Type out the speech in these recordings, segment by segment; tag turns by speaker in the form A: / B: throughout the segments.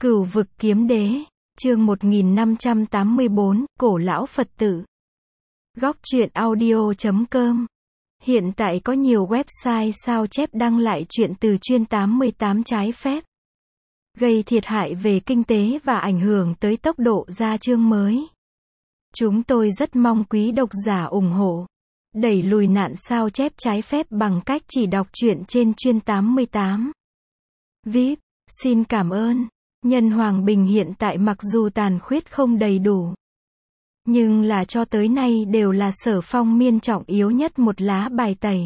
A: Cửu vực kiếm đế, chương 1584, cổ lão Phật tử. Góc truyện audio.com. Hiện tại có nhiều website sao chép đăng lại truyện từ chuyên 88 trái phép, gây thiệt hại về kinh tế và ảnh hưởng tới tốc độ ra chương mới. Chúng tôi rất mong quý độc giả ủng hộ, đẩy lùi nạn sao chép trái phép bằng cách chỉ đọc truyện trên chuyên 88. VIP, xin cảm ơn. Nhân Hoàng Bình hiện tại mặc dù tàn khuyết không đầy đủ, nhưng là cho tới nay đều là Sở Phong Miên trọng yếu nhất một lá bài tẩy.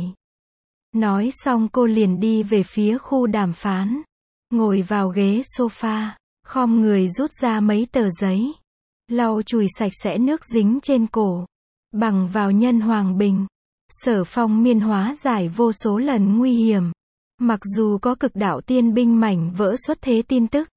A: Nói xong cô liền đi về phía khu đàm phán, ngồi vào ghế sofa, khom người rút ra mấy tờ giấy, lau chùi sạch sẽ nước dính trên cổ, bằng vào Nhân Hoàng Bình. Sở Phong Miên hóa giải vô số lần nguy hiểm, mặc dù có cực đạo tiên binh mảnh vỡ xuất thế tin tức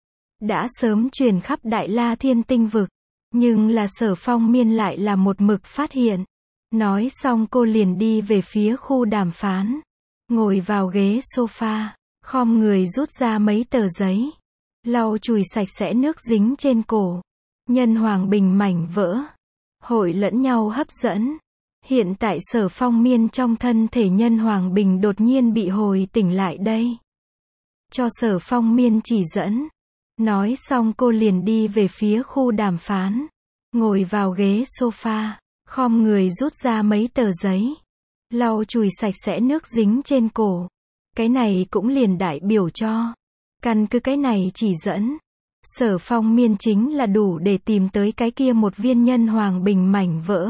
A: đã sớm truyền khắp Đại La Thiên Tinh vực, nhưng là Sở Phong Miên lại là một mực phát hiện. Nói xong cô liền đi về phía khu đàm phán, ngồi vào ghế sofa, khom người rút ra mấy tờ giấy, lau chùi sạch sẽ nước dính trên cổ. Nhân Hoàng Bình mảnh vỡ, hội lẫn nhau hấp dẫn. Hiện tại Sở Phong Miên trong thân thể Nhân Hoàng Bình đột nhiên bị hồi tỉnh lại đây, cho Sở Phong Miên chỉ dẫn. Nói xong cô liền đi về phía khu đàm phán, ngồi vào ghế sofa, khom người rút ra mấy tờ giấy, lau chùi sạch sẽ nước dính trên cổ. Cái này cũng liền đại biểu cho, căn cứ cái này chỉ dẫn, Sở Phong Miên chính là đủ để tìm tới cái kia một viên Nhân Hoàng Bình mảnh vỡ.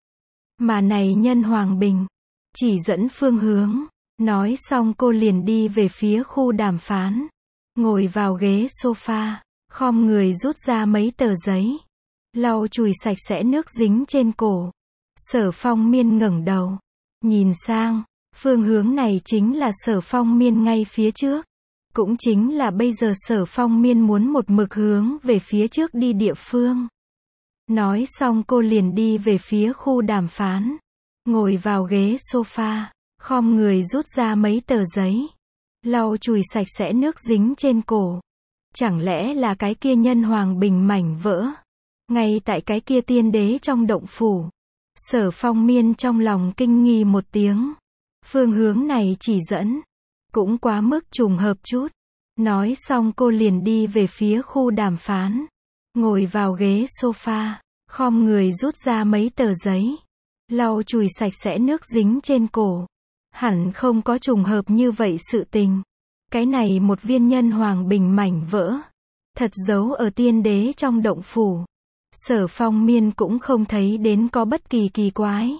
A: Mà này Nhân Hoàng Bình, chỉ dẫn phương hướng. Nói xong cô liền đi về phía khu đàm phán, ngồi vào ghế sofa, khom người rút ra mấy tờ giấy, lau chùi sạch sẽ nước dính trên cổ. Sở Phong Miên ngẩng đầu, nhìn sang, phương hướng này chính là Sở Phong Miên ngay phía trước. Cũng chính là bây giờ Sở Phong Miên muốn một mực hướng về phía trước đi địa phương. Nói xong cô liền đi về phía khu đàm phán, ngồi vào ghế sofa, khom người rút ra mấy tờ giấy, lau chùi sạch sẽ nước dính trên cổ. Chẳng lẽ là cái kia Nhân Hoàng Bình mảnh vỡ ngay tại cái kia tiên đế trong động phủ? Sở Phong Miên trong lòng kinh nghi một tiếng. Phương hướng này chỉ dẫn cũng quá mức trùng hợp chút. Nói xong cô liền đi về phía khu đàm phán, ngồi vào ghế sofa, khom người rút ra mấy tờ giấy, lau chùi sạch sẽ nước dính trên cổ. Hẳn không có trùng hợp như vậy sự tình. Cái này một viên Nhân Hoàng Bình mảnh vỡ, thật giấu ở tiên đế trong động phủ. Sở Phong Miên cũng không thấy đến có bất kỳ kỳ quái.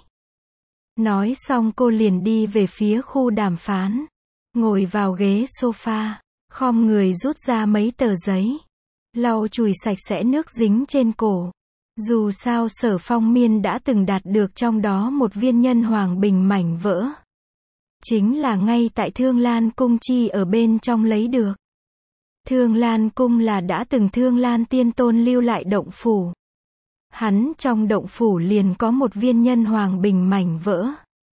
A: Nói xong cô liền đi về phía khu đàm phán, ngồi vào ghế sofa, khom người rút ra mấy tờ giấy, lau chùi sạch sẽ nước dính trên cổ. Dù sao Sở Phong Miên đã từng đạt được trong đó một viên Nhân Hoàng Bình mảnh vỡ, chính là ngay tại Thương Lan Cung chi ở bên trong lấy được. Thương Lan Cung là đã từng Thương Lan Tiên Tôn lưu lại động phủ. Hắn trong động phủ liền có một viên Nhân Hoàng Bình mảnh vỡ.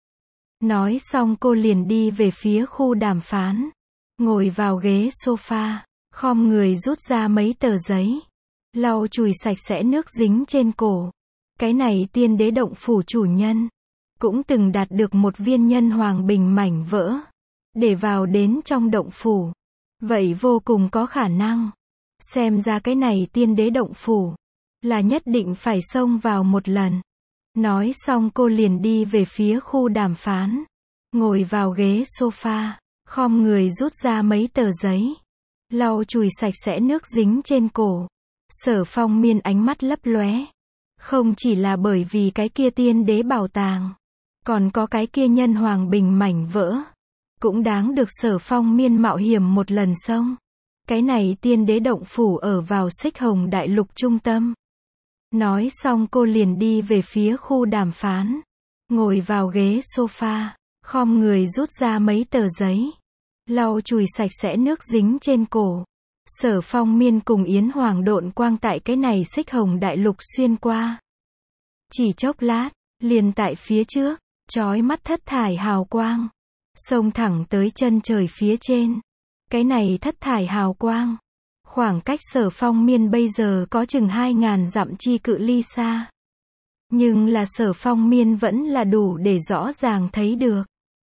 A: Nói xong cô liền đi về phía khu đàm phán, ngồi vào ghế sofa, khom người rút ra mấy tờ giấy, lau chùi sạch sẽ nước dính trên cổ. Cái này tiên đế động phủ chủ nhân cũng từng đạt được một viên Nhân Hoàng Bình mảnh vỡ, để vào đến trong động phủ. Vậy vô cùng có khả năng, xem ra cái này tiên đế động phủ là nhất định phải xông vào một lần. Nói xong cô liền đi về phía khu đàm phán, ngồi vào ghế sofa, khom người rút ra mấy tờ giấy, lau chùi sạch sẽ nước dính trên cổ. Sở Phong Miên ánh mắt lấp lóe, không chỉ là bởi vì cái kia tiên đế bảo tàng, còn có cái kia Nhân Hoàng Bình mảnh vỡ, cũng đáng được Sở Phong Miên mạo hiểm một lần xông. Cái này tiên đế động phủ ở vào Xích Hồng Đại Lục trung tâm. Nói xong cô liền đi về phía khu đàm phán, ngồi vào ghế sofa, khom người rút ra mấy tờ giấy, lau chùi sạch sẽ nước dính trên cổ. Sở Phong Miên cùng Yến Hoàng độn quang tại cái này Xích Hồng Đại Lục xuyên qua. Chỉ chốc lát, liền tại phía trước, chói mắt thất thải hào quang, xông thẳng tới chân trời phía trên. Cái này thất thải hào quang, Khoảng cách Sở Phong Miên bây giờ có chừng 2.000 dặm chi cự ly xa. Nhưng là Sở Phong Miên vẫn là đủ để rõ ràng thấy được.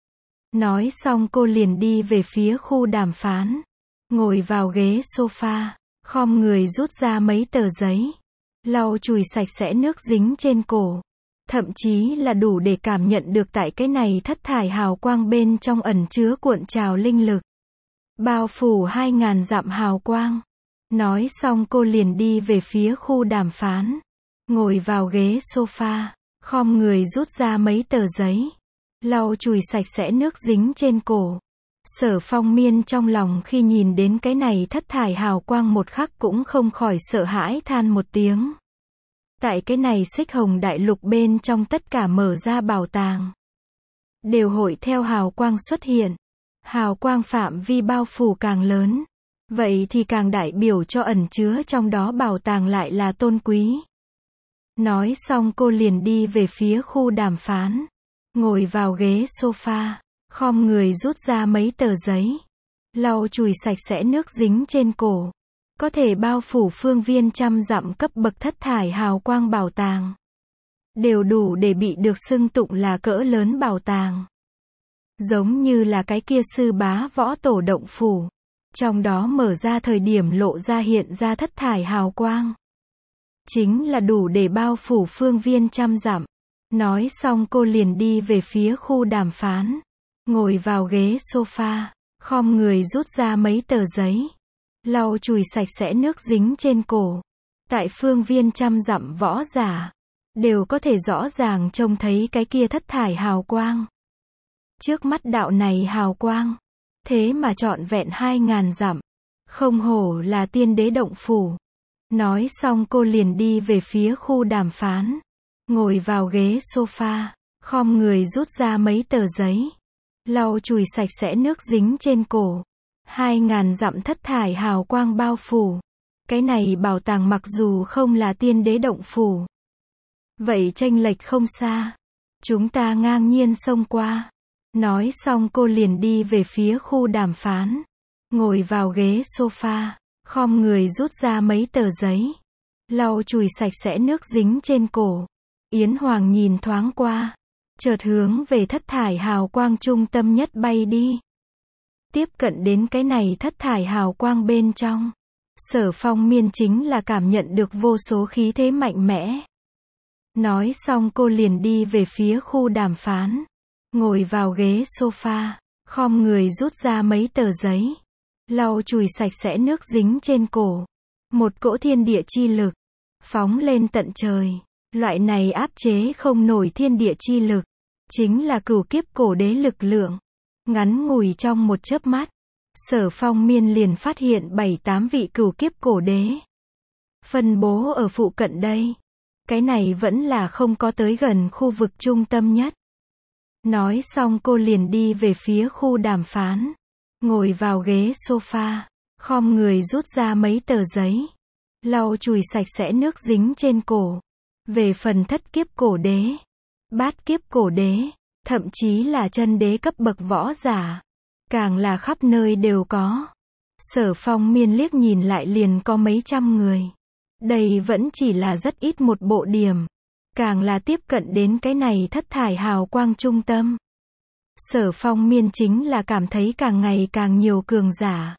A: Nói xong cô liền đi về phía khu đàm phán. Ngồi vào ghế sofa, khom người rút ra mấy tờ giấy. Lau chùi sạch sẽ nước dính trên cổ. Thậm chí là đủ để cảm nhận được tại cái này thất thải hào quang bên trong ẩn chứa cuộn trào linh lực. Bao phủ 2.000 dặm hào quang. Nói xong cô liền đi về phía khu đàm phán. Ngồi vào ghế sofa, khom người rút ra mấy tờ giấy. Lau chùi sạch sẽ nước dính trên cổ. Sở Phong Miên trong lòng khi nhìn đến cái này thất thải hào quang một khắc cũng không khỏi sợ hãi than một tiếng. Tại cái này xích hồng đại lục bên trong tất cả mở ra bảo tàng. Đều hội theo hào quang xuất hiện. Hào quang phạm vi bao phủ càng lớn. Vậy thì càng đại biểu cho ẩn chứa trong đó bảo tàng lại là tôn quý. Nói xong cô liền đi về phía khu đàm phán. Ngồi vào ghế sofa, khom người rút ra mấy tờ giấy. Lau chùi sạch sẽ nước dính trên cổ. Có thể bao phủ phương viên trăm dặm cấp bậc thất thải hào quang bảo tàng. Đều đủ để bị được xưng tụng là cỡ lớn bảo tàng. Giống như là cái kia sư bá võ tổ động phủ. Trong đó mở ra thời điểm lộ ra hiện ra thất thải hào quang. Chính là đủ để bao phủ phương viên trăm dặm. Nói xong cô liền đi về phía khu đàm phán. Ngồi vào ghế sofa, khom người rút ra mấy tờ giấy. Lau chùi sạch sẽ nước dính trên cổ. Tại phương viên trăm dặm võ giả, đều có thể rõ ràng trông thấy cái kia thất thải hào quang. Trước mắt đạo này hào quang, thế mà trọn vẹn 2.000 dặm. Không hổ là tiên đế động phủ. Nói xong cô liền đi về phía khu đàm phán. Ngồi vào ghế sofa, khom người rút ra mấy tờ giấy. Lau chùi sạch sẽ nước dính trên cổ. 2.000 dặm thất thải hào quang bao phủ. Cái này bảo tàng mặc dù không là tiên đế động phủ. Vậy chênh lệch không xa. Chúng ta ngang nhiên xông qua. Nói xong cô liền đi về phía khu đàm phán. Ngồi vào ghế sofa, khom người rút ra mấy tờ giấy. Lau chùi sạch sẽ nước dính trên cổ. Yến Hoàng nhìn thoáng qua. Chợt hướng về thất thải hào quang trung tâm nhất bay đi. Tiếp cận đến cái này thất thải hào quang bên trong. Sở Phong Miên chính là cảm nhận được vô số khí thế mạnh mẽ. Nói xong cô liền đi về phía khu đàm phán. Ngồi vào ghế sofa, khom người rút ra mấy tờ giấy. Lau chùi sạch sẽ nước dính trên cổ. Một cỗ thiên địa chi lực. Phóng lên tận trời. Loại này áp chế không nổi thiên địa chi lực. Chính là cửu kiếp cổ đế lực lượng. Ngắn ngủi trong một chớp mắt. Sở Phong Miên liền phát hiện 7-8 vị cửu kiếp cổ đế. Phân bố ở phụ cận đây. Cái này vẫn là không có tới gần khu vực trung tâm nhất. Nói xong cô liền đi về phía khu đàm phán. Ngồi vào ghế sofa, khom người rút ra mấy tờ giấy. Lau chùi sạch sẽ nước dính trên cổ. Về phần thất kiếp cổ đế, bát kiếp cổ đế, thậm chí là chân đế cấp bậc võ giả. Càng là khắp nơi đều có. Sở Phong Miên liếc nhìn lại liền có mấy trăm người. Đây vẫn chỉ là rất ít một bộ điểm. Càng là tiếp cận đến cái này thất thải hào quang trung tâm. Sở Phong Miên chính là cảm thấy càng ngày càng nhiều cường giả.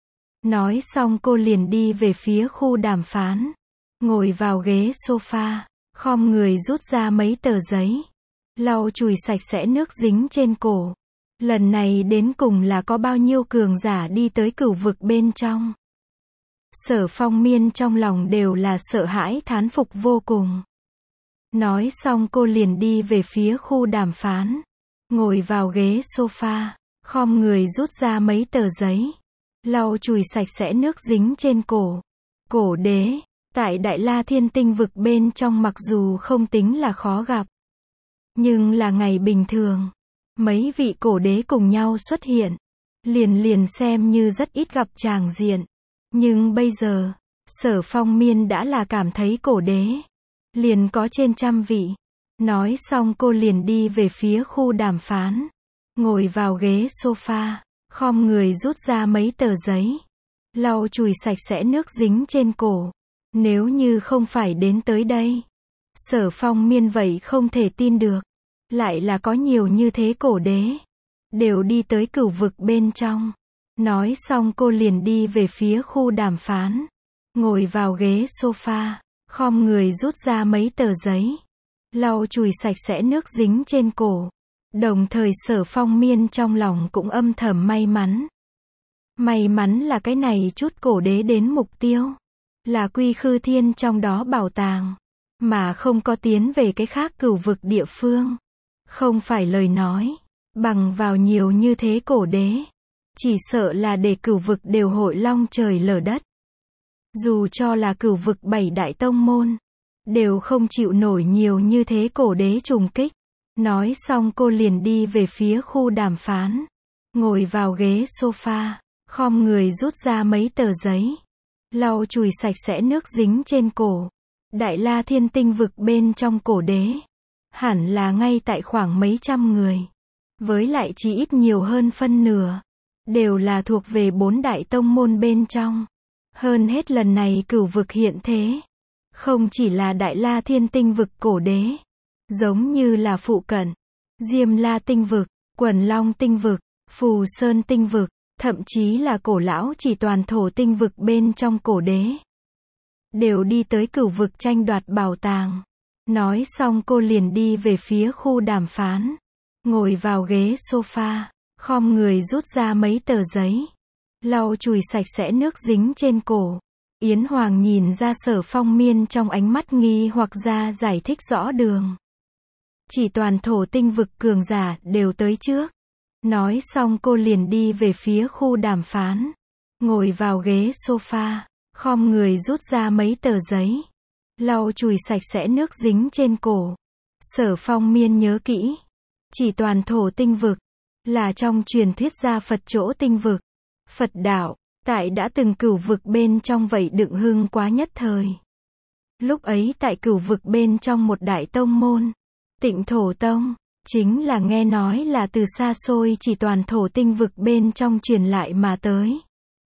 A: Nói xong cô liền đi về phía khu đàm phán. Ngồi vào ghế sofa, khom người rút ra mấy tờ giấy. Lau chùi sạch sẽ nước dính trên cổ. Lần này đến cùng là có bao nhiêu cường giả đi tới cửu vực bên trong. Sở Phong Miên trong lòng đều là sợ hãi thán phục vô cùng. Nói xong cô liền đi về phía khu đàm phán. Ngồi vào ghế sofa, khom người rút ra mấy tờ giấy. Lau chùi sạch sẽ nước dính trên cổ. Cổ đế, tại Đại La Thiên Tinh vực bên trong mặc dù không tính là khó gặp. Nhưng là ngày bình thường, mấy vị cổ đế cùng nhau xuất hiện. Liền xem như rất ít gặp tràng diện. Nhưng bây giờ, Sở Phong Miên đã là cảm thấy cổ đế. Liền có trên 100 vị. Nói xong cô liền đi về phía khu đàm phán. Ngồi vào ghế sofa, khom người rút ra mấy tờ giấy. lau chùi sạch sẽ nước dính trên cổ. Nếu như không phải đến tới đây, Sở Phong Miên vậy không thể tin được. Lại là có nhiều như thế cổ đế. Đều đi tới cửu vực bên trong. Nói xong cô liền đi về phía khu đàm phán. Ngồi vào ghế sofa, khom người rút ra mấy tờ giấy. Lau chùi sạch sẽ nước dính trên cổ. Đồng thời Sở Phong Miên trong lòng cũng âm thầm may mắn. May mắn là cái này chút cổ đế đến mục tiêu. Là Quy Khư Thiên trong đó bảo tàng. Mà không có tiến về cái khác cửu vực địa phương. Không phải lời nói. Bằng vào nhiều như thế cổ đế. Chỉ sợ là để cửu vực đều hội long trời lở đất. Dù cho là cửu vực 7 đại tông môn. Đều không chịu nổi nhiều như thế cổ đế trùng kích. Nói xong cô liền đi về phía khu đàm phán. Ngồi vào ghế sofa. Khom người rút ra mấy tờ giấy. Lau chùi sạch sẽ nước dính trên cổ. Đại La Thiên tinh vực bên trong cổ đế. Hẳn là ngay tại khoảng mấy trăm người. Với lại chỉ ít nhiều hơn phân nửa. Đều là thuộc về 4 đại tông môn bên trong. Hơn hết lần này cửu vực hiện thế. Không chỉ là Đại La Thiên tinh vực cổ đế. Giống như là phụ cận. Diêm La tinh vực, Quần Long tinh vực, Phù Sơn tinh vực. Thậm chí là cổ lão chỉ toàn thổ tinh vực bên trong cổ đế. Đều đi tới cửu vực tranh đoạt bảo tàng. Nói xong cô liền đi về phía khu đàm phán. Ngồi vào ghế sofa. Khom người rút ra mấy tờ giấy. Lau chùi sạch sẽ nước dính trên cổ. Yến Hoàng nhìn ra Sở Phong Miên trong ánh mắt nghi hoặc ra giải thích rõ đường. Chỉ toàn thổ tinh vực cường giả đều tới trước. Nói xong cô liền đi về phía khu đàm phán. Ngồi vào ghế sofa. Khom người rút ra mấy tờ giấy. Lau chùi sạch sẽ nước dính trên cổ. Sở Phong Miên nhớ kỹ. Chỉ toàn thổ tinh vực. Là trong truyền thuyết gia Phật chỗ tinh vực. Phật đạo. Tại đã từng cửu vực bên trong vậy đựng hưng quá nhất thời. Lúc ấy tại cửu vực bên trong một đại tông môn. Tịnh Thổ Tông. Chính là nghe nói là từ xa xôi chỉ toàn thổ tinh vực bên trong truyền lại mà tới.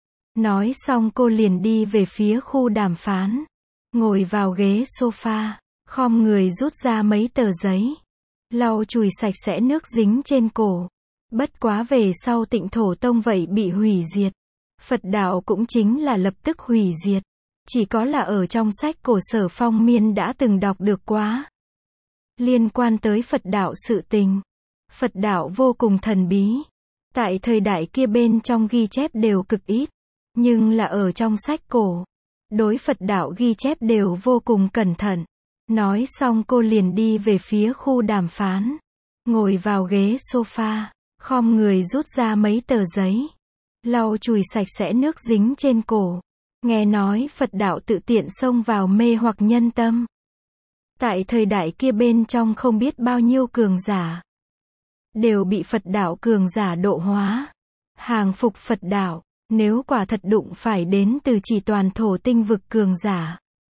A: Nói xong cô liền đi về phía khu đàm phán. Ngồi vào ghế sofa. Khom người rút ra mấy tờ giấy. Lau chùi sạch sẽ nước dính trên cổ. Bất quá về sau Tịnh Thổ Tông vậy bị hủy diệt. Phật đạo cũng chính là lập tức hủy diệt. Chỉ có là ở trong sách cổ Sở Phong Miên đã từng đọc được quá. Liên quan tới Phật đạo sự tình. Phật đạo vô cùng thần bí. Tại thời đại kia bên trong ghi chép đều cực ít. Nhưng là ở trong sách cổ. Đối Phật đạo ghi chép đều vô cùng cẩn thận. Nói xong cô liền đi về phía khu đàm phán. Ngồi vào ghế sofa. Khom người rút ra mấy tờ giấy. Lau chùi sạch sẽ nước dính trên cổ. Nghe nói Phật đạo tự tiện xông vào mê hoặc nhân tâm. Tại thời đại kia bên trong không biết bao nhiêu cường giả. Đều bị Phật đạo cường giả độ hóa. Hàng phục Phật đạo. Nếu quả thật đụng phải đến từ chỉ toàn thổ tinh vực cường giả.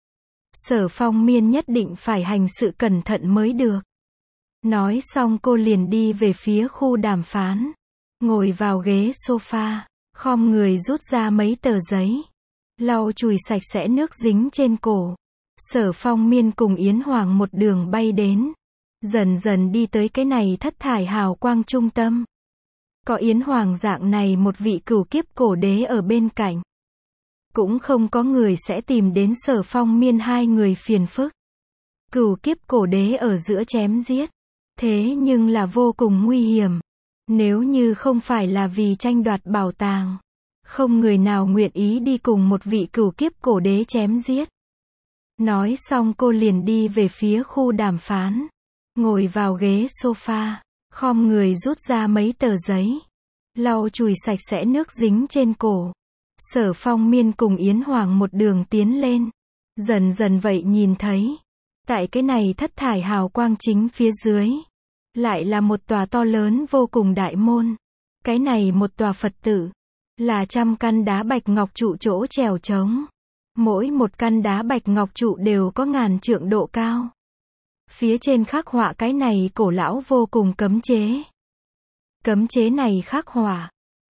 A: Sở Phong Miên nhất định phải hành sự cẩn thận mới được. Nói xong cô liền đi về phía khu đàm phán. Ngồi vào ghế sofa. Khom người rút ra mấy tờ giấy. Lau chùi sạch sẽ nước dính trên cổ. Sở Phong Miên cùng Yến Hoàng một đường bay đến. Dần dần đi tới cái này thất thải hào quang trung tâm. Có Yến Hoàng dạng này một vị cửu kiếp cổ đế ở bên cạnh. Cũng không có người sẽ tìm đến Sở Phong Miên hai người phiền phức. Cửu kiếp cổ đế ở giữa chém giết. Thế nhưng là vô cùng nguy hiểm. Nếu như không phải là vì tranh đoạt bảo tàng. Không người nào nguyện ý đi cùng một vị cửu kiếp cổ đế chém giết. Nói xong cô liền đi về phía khu đàm phán. Ngồi vào ghế sofa. Khom người rút ra mấy tờ giấy. Lau chùi sạch sẽ nước dính trên cổ. Sở Phong Miên cùng Yến Hoàng một đường tiến lên. Dần dần vậy nhìn thấy. Tại cái này thất thải hào quang chính phía dưới. Lại là một tòa to lớn vô cùng đại môn. Cái này một tòa Phật tử. Là 100 căn đá bạch ngọc trụ chỗ trèo trống. Mỗi một căn đá bạch ngọc trụ đều có ngàn trượng độ cao. Phía trên khắc họa cái này cổ lão vô cùng cấm chế. Cấm chế này khắc họa.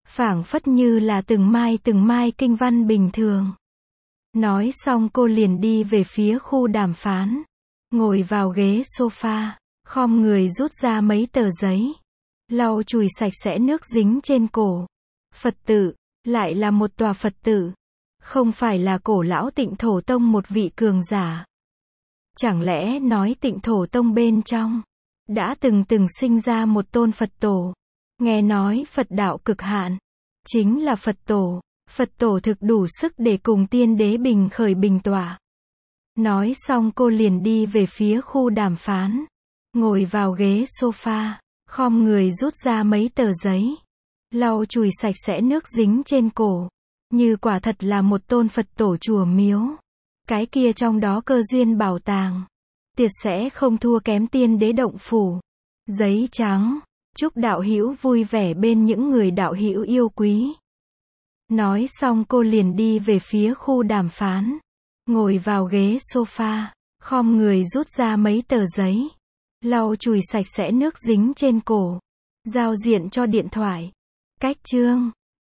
A: phảng phất như là từng mai kinh văn bình thường. Nói xong cô liền đi về phía khu đàm phán, ngồi vào ghế sofa, khom người rút ra mấy tờ giấy, lau chùi sạch sẽ nước dính trên cổ. Phật tự, lại là một tòa Phật tự, không phải là Cổ lão Tịnh Thổ Tông một vị cường giả. Chẳng lẽ nói Tịnh Thổ Tông bên trong đã từng sinh ra một tôn Phật tổ? Nghe nói Phật đạo cực hạn chính là Phật tổ. Phật tổ thực đủ sức để cùng tiên đế bình khởi bình tọa. Nói xong cô liền đi về phía khu đàm phán, ngồi vào ghế sofa, khom người rút ra mấy tờ giấy, lau chùi sạch sẽ nước dính trên cổ, như quả thật là một tôn Phật tổ chùa miếu. Cái kia trong đó cơ duyên bảo tàng, tuyệt sẽ không thua kém tiên đế động phủ. Giấy trắng, chúc đạo hữu vui vẻ bên những người đạo hữu yêu quý. Nói xong cô liền đi về phía khu đàm phán, ngồi vào ghế sofa, khom người rút ra mấy tờ giấy, lau chùi sạch sẽ nước dính trên cổ, giao diện cho điện thoại. Cách chương